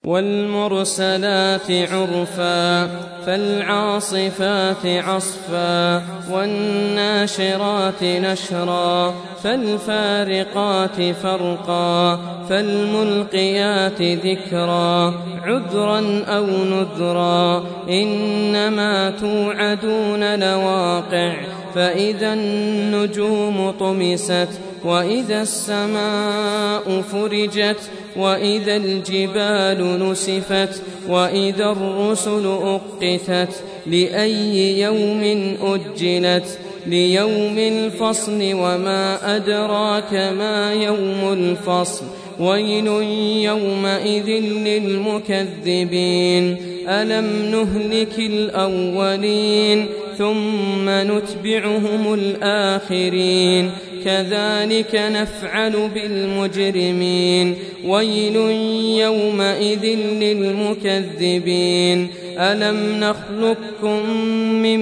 والمرسلات عرفا فالعاصفات عصفا والناشرات نشرا فالفارقات فرقا فالملقيات ذكرا عذرا أو نذرا إنما توعدون لواقع فإذا النجوم طمست وإذا السماء فرجت وإذا الجبال نسفت وإذا الرسل أقتت لأي يوم أجلت ليوم الفصل وما أدراك ما يوم الفصل ويل يومئذ للمكذبين ألم نهلك الأولين ثم نتبعهم الآخرين كذلك نفعل بالمجرمين ويل يومئذ للمكذبين ألم نخلقكم من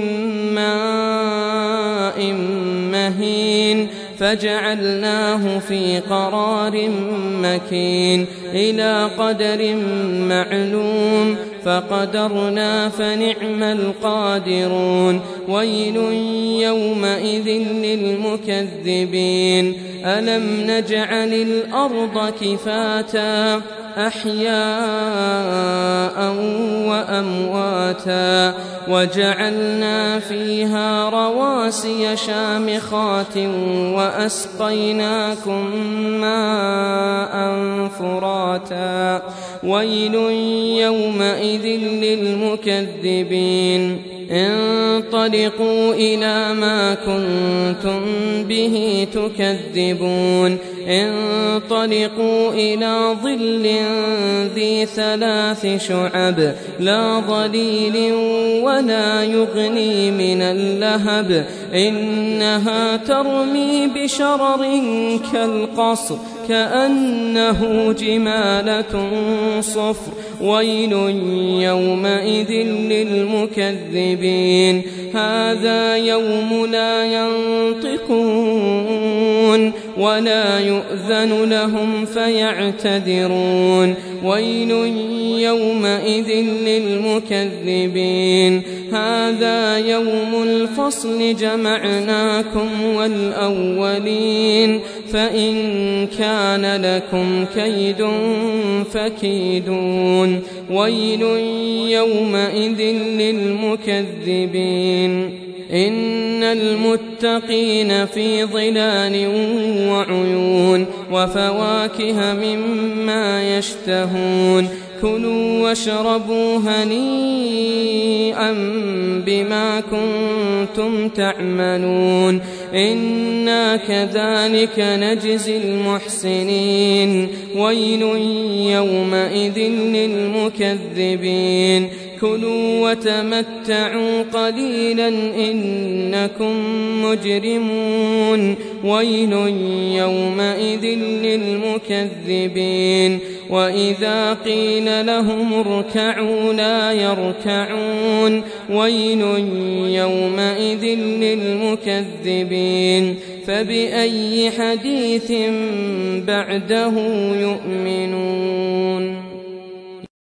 ماء مهين فجعلناه في قرار مكين إلى قدر معلوم فقدرنا فنعم القادرون ويل يومئذ للمكذبين ألم نجعل الأرض كفاتا أحياء وأمواتا وجعلنا فيها رواسي شامخات وأسقيناكم ماء فراتا ويل يومئذ للمكذبين انطلقوا إلى ما كنتم به تكذبون انطلقوا إلى ظل ذي 3 شعب لا ظليل ولا يغني من اللهب إنها ترمي بشرر كالقصر كأنه جمالة صفر ويل يومئذ للمكذبين هذا يوم لا ينطقون ولا يؤذن لهم فيعتذرون ويل يومئذ للمكذبين هذا يوم الفصل جمعناكم والأولين فإن كان لكم كيد فكيدون ويل يومئذ للمكذبين إن المتقين في ظلال وعيون وفواكه مما يشتهون كلوا واشربوا هنيئا بما كنتم تعملون إنا كذلك نجزي المحسنين ويل يومئذ للمكذبين كلوا وتمتعوا قليلا إنكم مجرمون ويل يومئذ للمكذبين وإذا قيل لهم اركعوا لا يركعون ويل يومئذ للمكذبين فبأي حديث بعده يؤمنون